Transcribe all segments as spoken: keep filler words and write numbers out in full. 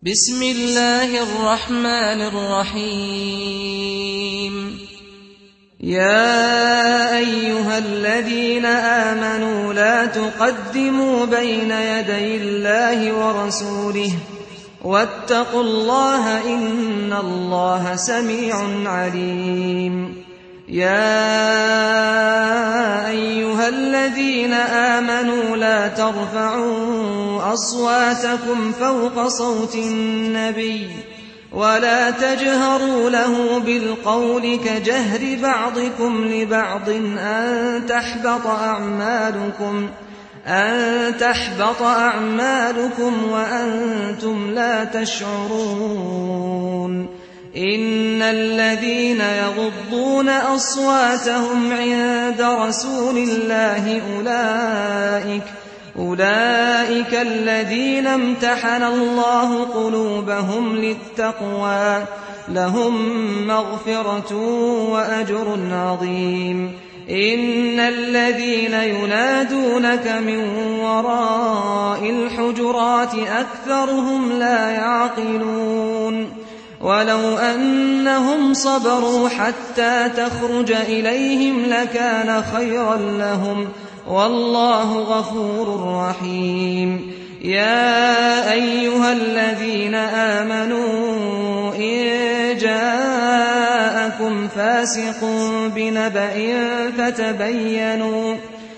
بسم الله الرحمن الرحيم يا أيها الذين آمنوا لا تقدموا بين يدي الله ورسوله واتقوا الله إن الله سميع عليم يا أيها الذين آمنوا لا ترفعوا أصواتكم فوق صوت النبي ولا تجهروا له بالقول كجهر بعضكم لبعض أن تحبط أعمالكم أن تحبط أعمالكم وأنتم لا تشعرون إن الذين يغضون أصواتهم عند رسول الله أولئك أولئك الذين امتحن الله قلوبهم للتقوى لهم مغفرة وأجر عظيم إن الذين ينادونك من وراء الحجرات أكثرهم لا يعقلون ولو أنهم صبروا حتى تخرج إليهم لكان خيرا لهم والله غفور رحيم يا أيها الذين آمنوا إن جاءكم فاسق بنبأ فتبينوا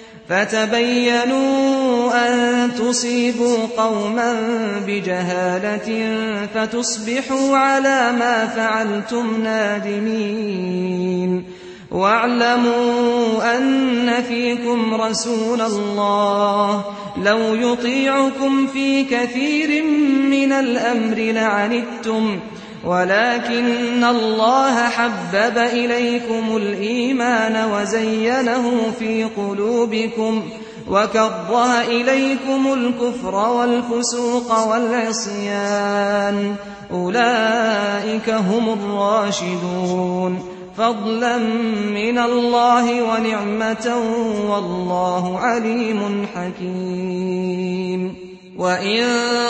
فتبينوا أن تصيبوا قوما بجهالة فتصبحوا على ما فعلتم نادمين واعلموا أن فيكم رسول الله لو يطيعكم في كثير من الأمر لعنتم ولكن الله حبب إليكم الإيمان وزينه في قلوبكم وكره إليكم الكفر والفسوق والعصيان أولئك هم الراشدون فضلا من الله ونعمة والله عليم حكيم وإن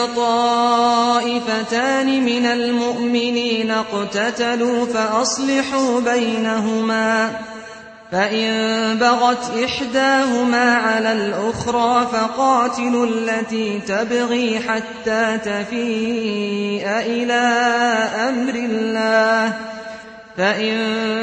طائفتان من المؤمنين اقتتلوا فأصلحوا بينهما فإن بغت إحداهما على الأخرى فقاتلوا التي تبغي حتى تفيء إلى أمر الله فإن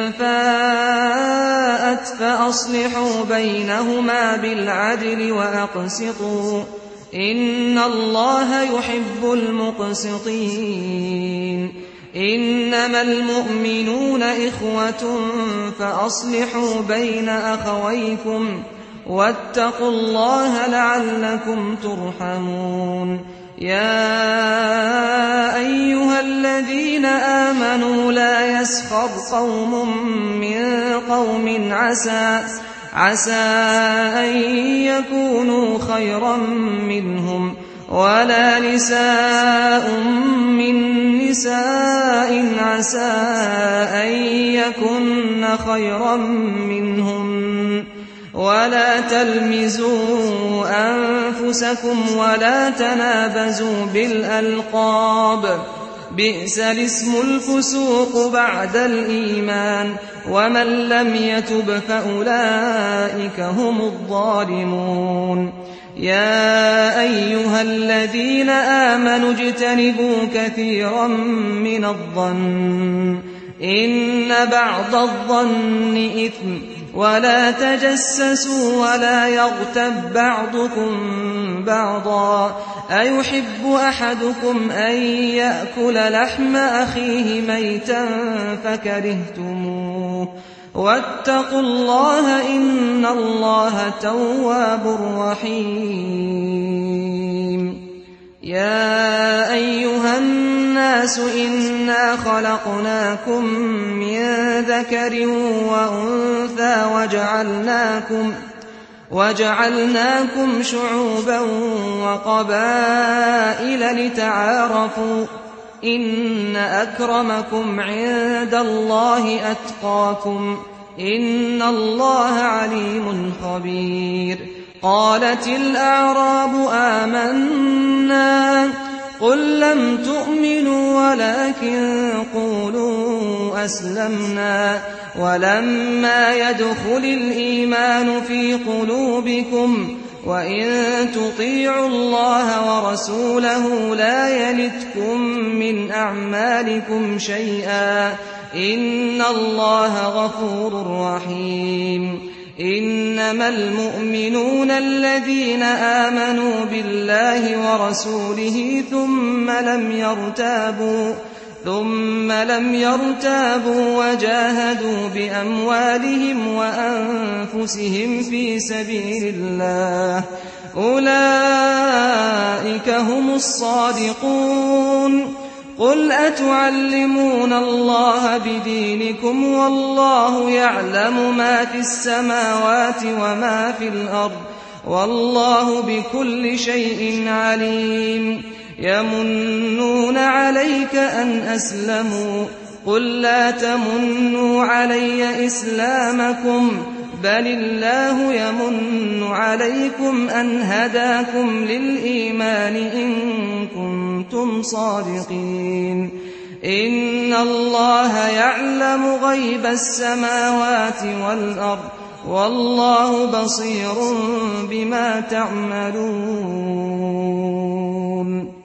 فاءت فأصلحوا بينهما بالعدل وأقسطوا إن الله يحب المقسطين إنما المؤمنون إخوة فأصلحوا بين أخويكم واتقوا الله لعلكم ترحمون يا أيها الذين آمنوا لا يسخر قوم من قوم عسى عسى أن يكونوا خيرا منهم ولا نساء من نساء عسى أن يكن خيرا منهم ولا تلمزوا أنفسكم ولا تنابزوا بالألقاب بئس الاسم الفسوق بعد الإيمان ومن لم يتب فأولئك هم الظالمون يا أيها الذين آمنوا اجتنبوا كثيرا من الظن إن بعض الظن إثم ولا تجسسوا ولا يغتب بعضكم بعضا أيحب أحدكم أن يأكل لحم أخيه ميتا فكرهتموه واتقوا الله إن الله تواب رحيم يا أيها الناس إنا خلقناكم من ذكر وأنثى وجعلناكم وجعلناكم شعوبا وقبائل لتعارفوا إن أكرمكم عند الله أتقاكم إن الله عليم خبير قالت الأعراب آمنا قل لم تؤمنوا ولكن قولوا أسلمنا ولما يدخل الإيمان في قلوبكم وإن تطيعوا الله ورسوله لا يلتكم من أعمالكم شيئا إن الله غفور رحيم إنما المؤمنون الذين آمنوا بالله ورسوله ثم لم يرتابوا ثم لم يرتابوا وجاهدوا بأموالهم وأنفسهم في سبيل الله أولئك هم الصادقون قل أتعلمون الله بدينكم والله يعلم ما في السماوات وما في الأرض والله بكل شيء عليم يمنون عليك أن أسلموا قل لا تمنوا علي إسلامكم بل الله يمن عليكم أن هداكم للإيمان إن كنتم صادقين إن الله يعلم غيب السماوات والأرض والله بصير بما تعملون